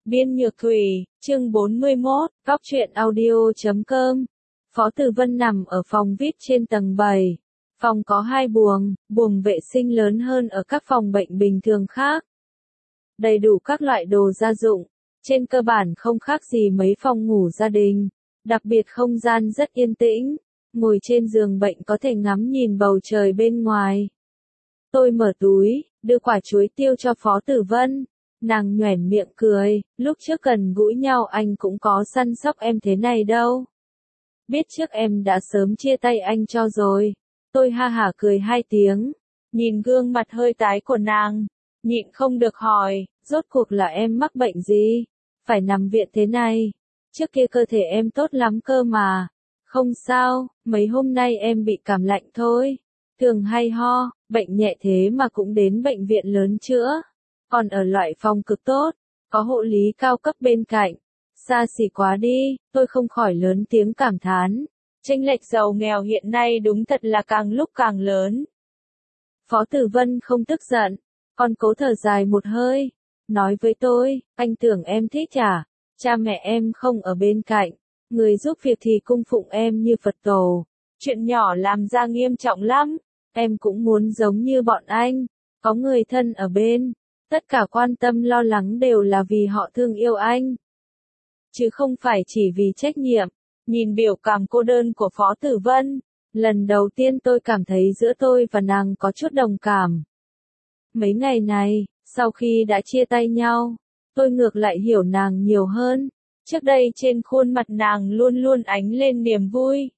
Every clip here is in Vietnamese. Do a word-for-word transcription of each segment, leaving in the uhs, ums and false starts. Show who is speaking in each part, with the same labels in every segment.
Speaker 1: Biên Nhược Thủy, chương bốn mươi mốt, góc truyện audio chấm com. Phó Tử Vân nằm ở phòng vê i pê trên tầng bảy. Phòng có hai buồng, buồng vệ sinh lớn hơn ở các phòng bệnh bình thường khác. Đầy đủ các loại đồ gia dụng, trên cơ bản không khác gì mấy phòng ngủ gia đình. Đặc biệt không gian rất yên tĩnh, ngồi trên giường bệnh có thể ngắm nhìn bầu trời bên ngoài. Tôi mở túi, đưa quả chuối tiêu cho Phó Tử Vân. Nàng nhoẻn miệng cười, lúc trước gần gũi nhau anh cũng có săn sóc em thế này đâu. Biết trước em đã sớm chia tay anh cho rồi. Tôi ha hả cười hai tiếng, nhìn gương mặt hơi tái của nàng, nhịn không được hỏi, rốt cuộc là em mắc bệnh gì? Phải nằm viện thế này, trước kia cơ thể em tốt lắm cơ mà. Không sao, mấy hôm nay em bị cảm lạnh thôi, thường hay ho, bệnh nhẹ thế mà cũng đến bệnh viện lớn chữa. Còn ở loại phòng cực tốt, có hộ lý cao cấp bên cạnh. Xa xỉ quá đi, tôi không khỏi lớn tiếng cảm thán. Chênh lệch giàu nghèo hiện nay đúng thật là càng lúc càng lớn. Phó Tử Vân không tức giận, còn cố thở dài một hơi, nói với tôi, anh tưởng em thích à? Cha mẹ em không ở bên cạnh, người giúp việc thì cung phụng em như Phật tổ. Chuyện nhỏ làm ra nghiêm trọng lắm, em cũng muốn giống như bọn anh, có người thân ở bên. Tất cả quan tâm lo lắng đều là vì họ thương yêu anh, chứ không phải chỉ vì trách nhiệm. Nhìn biểu cảm cô đơn của Phó Tử Vân, lần đầu tiên tôi cảm thấy giữa tôi và nàng có chút đồng cảm. Mấy ngày này, sau khi đã chia tay nhau, tôi ngược lại hiểu nàng nhiều hơn. Trước đây trên khuôn mặt nàng luôn luôn ánh lên niềm vui,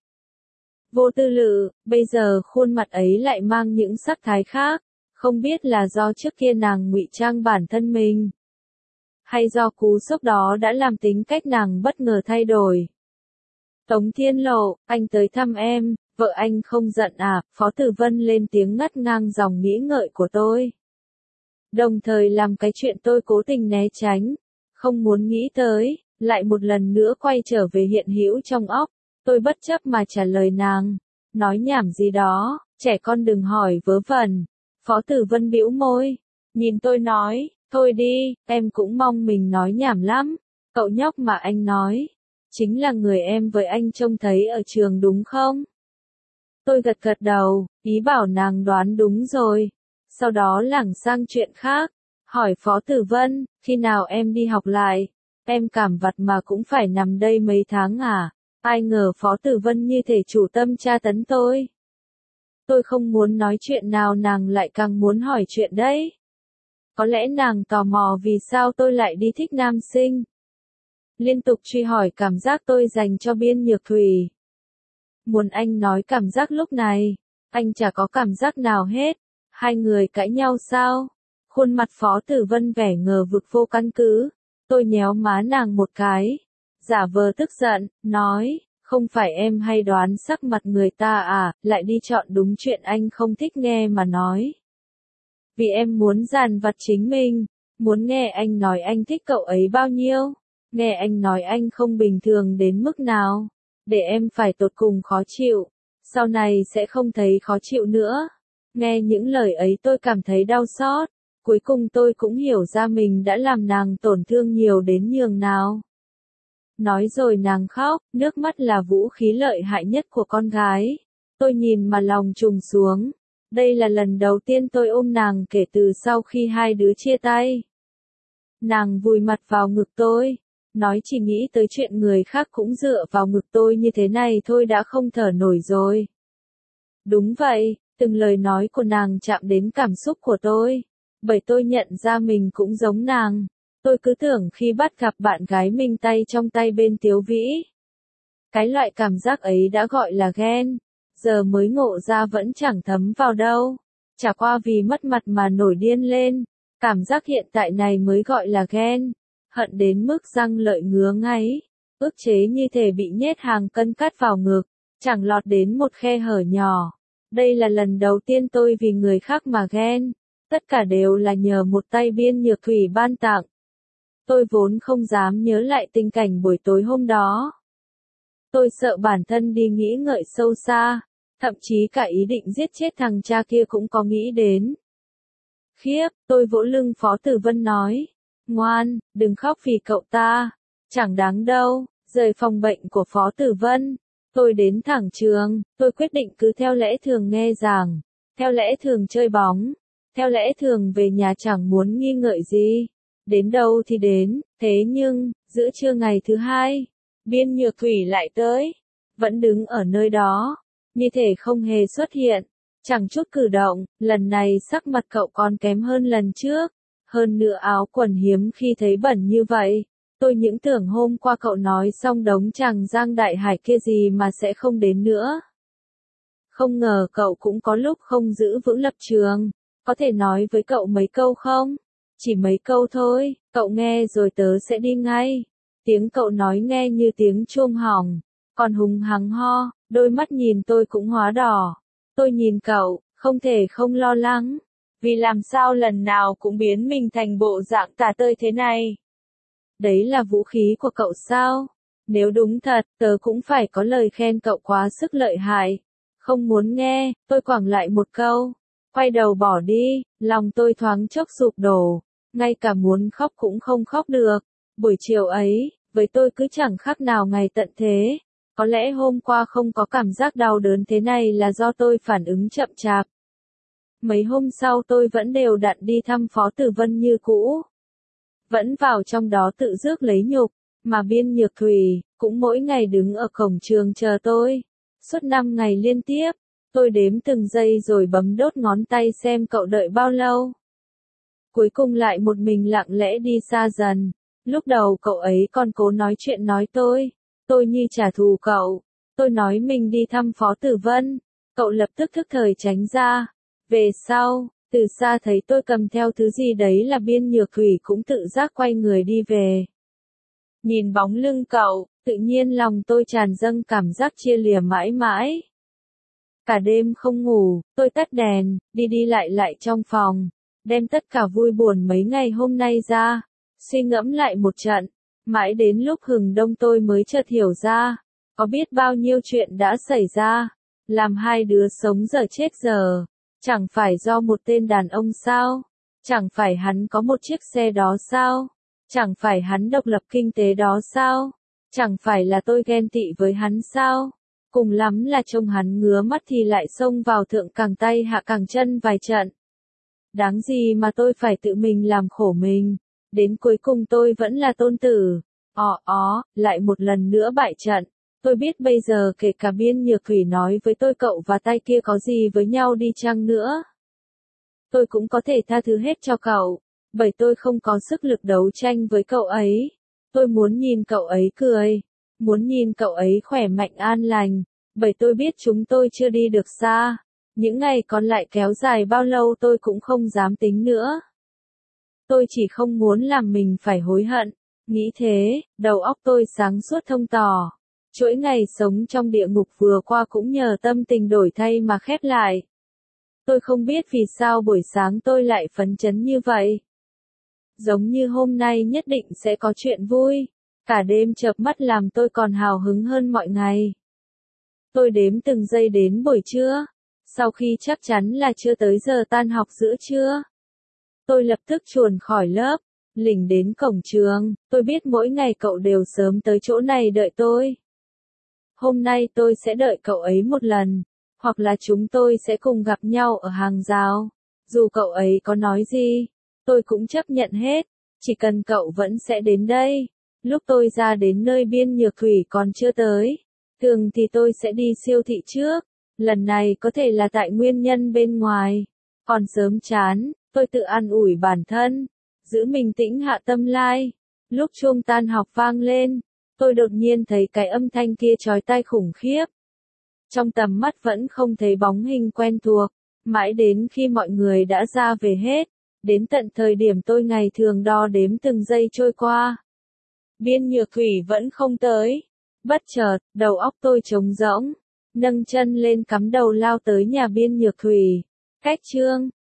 Speaker 1: vô tư lự, bây giờ khuôn mặt ấy lại mang những sắc thái khác. Không biết là do trước kia nàng ngụy trang bản thân mình, hay do cú sốc đó đã làm tính cách nàng bất ngờ thay đổi. Tống Thiên Lộ, anh tới thăm em, vợ anh không giận à? Phó Tử Vân lên tiếng ngắt ngang dòng nghĩ ngợi của tôi, đồng thời làm cái chuyện tôi cố tình né tránh, không muốn nghĩ tới, lại một lần nữa quay trở về hiện hữu trong óc. Tôi bất chấp mà trả lời nàng, nói nhảm gì đó, trẻ con đừng hỏi vớ vẩn. Phó Tử Vân bĩu môi, nhìn tôi nói, thôi đi, em cũng mong mình nói nhảm lắm. Cậu nhóc mà anh nói, chính là người em với anh trông thấy ở trường đúng không? Tôi gật gật đầu, ý bảo nàng đoán đúng rồi. Sau đó lảng sang chuyện khác, hỏi Phó Tử Vân, khi nào em đi học lại? Em cảm vặt mà cũng phải nằm đây mấy tháng à? Ai ngờ Phó Tử Vân như thể chủ tâm tra tấn tôi. Tôi không muốn nói chuyện nào nàng lại càng muốn hỏi chuyện đấy. Có lẽ nàng tò mò vì sao tôi lại đi thích nam sinh. Liên tục truy hỏi cảm giác tôi dành cho Biên Nhược Thủy. Muốn anh nói cảm giác lúc này, anh chả có cảm giác nào hết. Hai người cãi nhau sao? Khuôn mặt Phó Tử Vân vẻ ngờ vực vô căn cứ. Tôi nhéo má nàng một cái, giả vờ tức giận, nói, không phải em hay đoán sắc mặt người ta à, lại đi chọn đúng chuyện anh không thích nghe mà nói. Vì em muốn dằn vặt chính mình, muốn nghe anh nói anh thích cậu ấy bao nhiêu, nghe anh nói anh không bình thường đến mức nào, để em phải tột cùng khó chịu, sau này sẽ không thấy khó chịu nữa. Nghe những lời ấy tôi cảm thấy đau xót, cuối cùng tôi cũng hiểu ra mình đã làm nàng tổn thương nhiều đến nhường nào. Nói rồi nàng khóc, nước mắt là vũ khí lợi hại nhất của con gái. Tôi nhìn mà lòng trùng xuống. Đây là lần đầu tiên tôi ôm nàng kể từ sau khi hai đứa chia tay. Nàng vùi mặt vào ngực tôi, nói chỉ nghĩ tới chuyện người khác cũng dựa vào ngực tôi như thế này thôi đã không thở nổi rồi. Đúng vậy, từng lời nói của nàng chạm đến cảm xúc của tôi, bởi tôi nhận ra mình cũng giống nàng. Tôi cứ tưởng khi bắt gặp bạn gái mình tay trong tay bên Tiếu Vĩ, cái loại cảm giác ấy đã gọi là ghen, giờ mới ngộ ra vẫn chẳng thấm vào đâu. Chả qua vì mất mặt mà nổi điên lên, cảm giác hiện tại này mới gọi là ghen, hận đến mức răng lợi ngứa ngáy, ức chế như thể bị nhét hàng cân cát vào ngực, chẳng lọt đến một khe hở nhỏ. Đây là lần đầu tiên tôi vì người khác mà ghen, tất cả đều là nhờ một tay Biên Nhược Thủy ban tặng. Tôi vốn không dám nhớ lại tình cảnh buổi tối hôm đó. Tôi sợ bản thân đi nghĩ ngợi sâu xa, thậm chí cả ý định giết chết thằng cha kia cũng có nghĩ đến. Khiếp, tôi vỗ lưng Phó Tử Vân nói, Ngoan, đừng khóc vì cậu ta. Chẳng đáng đâu. Rời phòng bệnh của Phó Tử Vân, tôi đến thẳng trường, tôi quyết định cứ theo lẽ thường nghe giảng, theo lẽ thường chơi bóng, theo lẽ thường về nhà chẳng muốn nghi ngợi gì. Đến đâu thì đến, thế nhưng, giữa trưa ngày thứ hai, Biên Nhược Thủy lại tới, vẫn đứng ở nơi đó, như thể không hề xuất hiện, chẳng chút cử động, lần này sắc mặt cậu còn kém hơn lần trước, hơn nữa áo quần hiếm khi thấy bẩn như vậy. Tôi những tưởng hôm qua cậu nói xong đống chàng Giang Đại Hải kia gì mà sẽ không đến nữa. Không ngờ cậu cũng có lúc không giữ vững lập trường, có thể nói với cậu mấy câu không? Chỉ mấy câu thôi, cậu nghe rồi tớ sẽ đi ngay. Tiếng cậu nói nghe như tiếng chuông hỏng, còn hùng hắng ho, đôi mắt nhìn tôi cũng hóa đỏ. Tôi nhìn cậu, không thể không lo lắng, vì làm sao lần nào cũng biến mình thành bộ dạng tả tơi thế này. Đấy là vũ khí của cậu sao? Nếu đúng thật, tớ cũng phải có lời khen cậu quá sức lợi hại. Không muốn nghe, tôi quẳng lại một câu. Quay đầu bỏ đi, lòng tôi thoáng chốc sụp đổ. Ngay cả muốn khóc cũng không khóc được. Buổi chiều ấy, với tôi cứ chẳng khác nào ngày tận thế. Có lẽ hôm qua không có cảm giác đau đớn thế này là do tôi phản ứng chậm chạp. Mấy hôm sau tôi vẫn đều đặn đi thăm Phó Tử Vân như cũ. Vẫn vào trong đó tự rước lấy nhục, mà Biên Nhược Thủy cũng mỗi ngày đứng ở cổng trường chờ tôi. Suốt năm ngày liên tiếp, tôi đếm từng giây rồi bấm đốt ngón tay xem cậu đợi bao lâu. Cuối cùng lại một mình lặng lẽ đi xa dần. Lúc đầu cậu ấy còn cố nói chuyện nói tôi, tôi như trả thù cậu. Tôi nói mình đi thăm Phó Tử Vân, cậu lập tức thức thời tránh ra. Về sau, từ xa thấy tôi cầm theo thứ gì đấy là Biên Nhược Thủy cũng tự giác quay người đi về. Nhìn bóng lưng cậu, tự nhiên lòng tôi tràn dâng cảm giác chia lìa mãi mãi. Cả đêm không ngủ, tôi tắt đèn, đi đi lại lại trong phòng, đem tất cả vui buồn mấy ngày hôm nay ra, suy ngẫm lại một trận, mãi đến lúc hừng đông tôi mới chợt hiểu ra, có biết bao nhiêu chuyện đã xảy ra, làm hai đứa sống giờ chết giờ. Chẳng phải do một tên đàn ông sao? Chẳng phải hắn có một chiếc xe đó sao? Chẳng phải hắn độc lập kinh tế đó sao? Chẳng phải là tôi ghen tị với hắn sao? Cùng lắm là trông hắn ngứa mắt thì lại xông vào thượng càng tay hạ càng chân vài trận. Đáng gì mà tôi phải tự mình làm khổ mình. Đến cuối cùng tôi vẫn là tôn tử. Ó ó, lại một lần nữa bại trận. Tôi biết bây giờ kể cả Biên Nhược Thủy nói với tôi cậu và tay kia có gì với nhau đi chăng nữa. Tôi cũng có thể tha thứ hết cho cậu, bởi tôi không có sức lực đấu tranh với cậu ấy. Tôi muốn nhìn cậu ấy cười, muốn nhìn cậu ấy khỏe mạnh an lành, bởi tôi biết chúng tôi chưa đi được xa. Những ngày còn lại kéo dài bao lâu tôi cũng không dám tính nữa. Tôi chỉ không muốn làm mình phải hối hận. Nghĩ thế, đầu óc tôi sáng suốt thông tỏ. Chuỗi ngày sống trong địa ngục vừa qua cũng nhờ tâm tình đổi thay mà khép lại. Tôi không biết vì sao buổi sáng tôi lại phấn chấn như vậy. Giống như hôm nay nhất định sẽ có chuyện vui. Cả đêm chợp mắt làm tôi còn hào hứng hơn mọi ngày. Tôi đếm từng giây đến buổi trưa. Sau khi chắc chắn là chưa tới giờ tan học giữa trưa, tôi lập tức chuồn khỏi lớp, lỉnh đến cổng trường. Tôi biết mỗi ngày cậu đều sớm tới chỗ này đợi tôi. Hôm nay tôi sẽ đợi cậu ấy một lần, hoặc là chúng tôi sẽ cùng gặp nhau ở hàng rào. Dù cậu ấy có nói gì, tôi cũng chấp nhận hết, chỉ cần cậu vẫn sẽ đến đây. Lúc tôi ra đến nơi Biên Nhược Thủy còn chưa tới, thường thì tôi sẽ đi siêu thị trước, lần này có thể là tại nguyên nhân bên ngoài. Còn sớm chán, tôi tự an ủi bản thân, giữ bình tĩnh hạ tâm lai. Lúc chuông tan học vang lên, tôi đột nhiên thấy cái âm thanh kia chói tai khủng khiếp. Trong tầm mắt vẫn không thấy bóng hình quen thuộc, mãi đến khi mọi người đã ra về hết, đến tận thời điểm tôi ngày thường đo đếm từng giây trôi qua. Biên Nhược Thủy vẫn không tới. Bất chợt, đầu óc tôi trống rỗng, nâng chân lên cắm đầu lao tới nhà Biên Nhược Thủy. Cách chương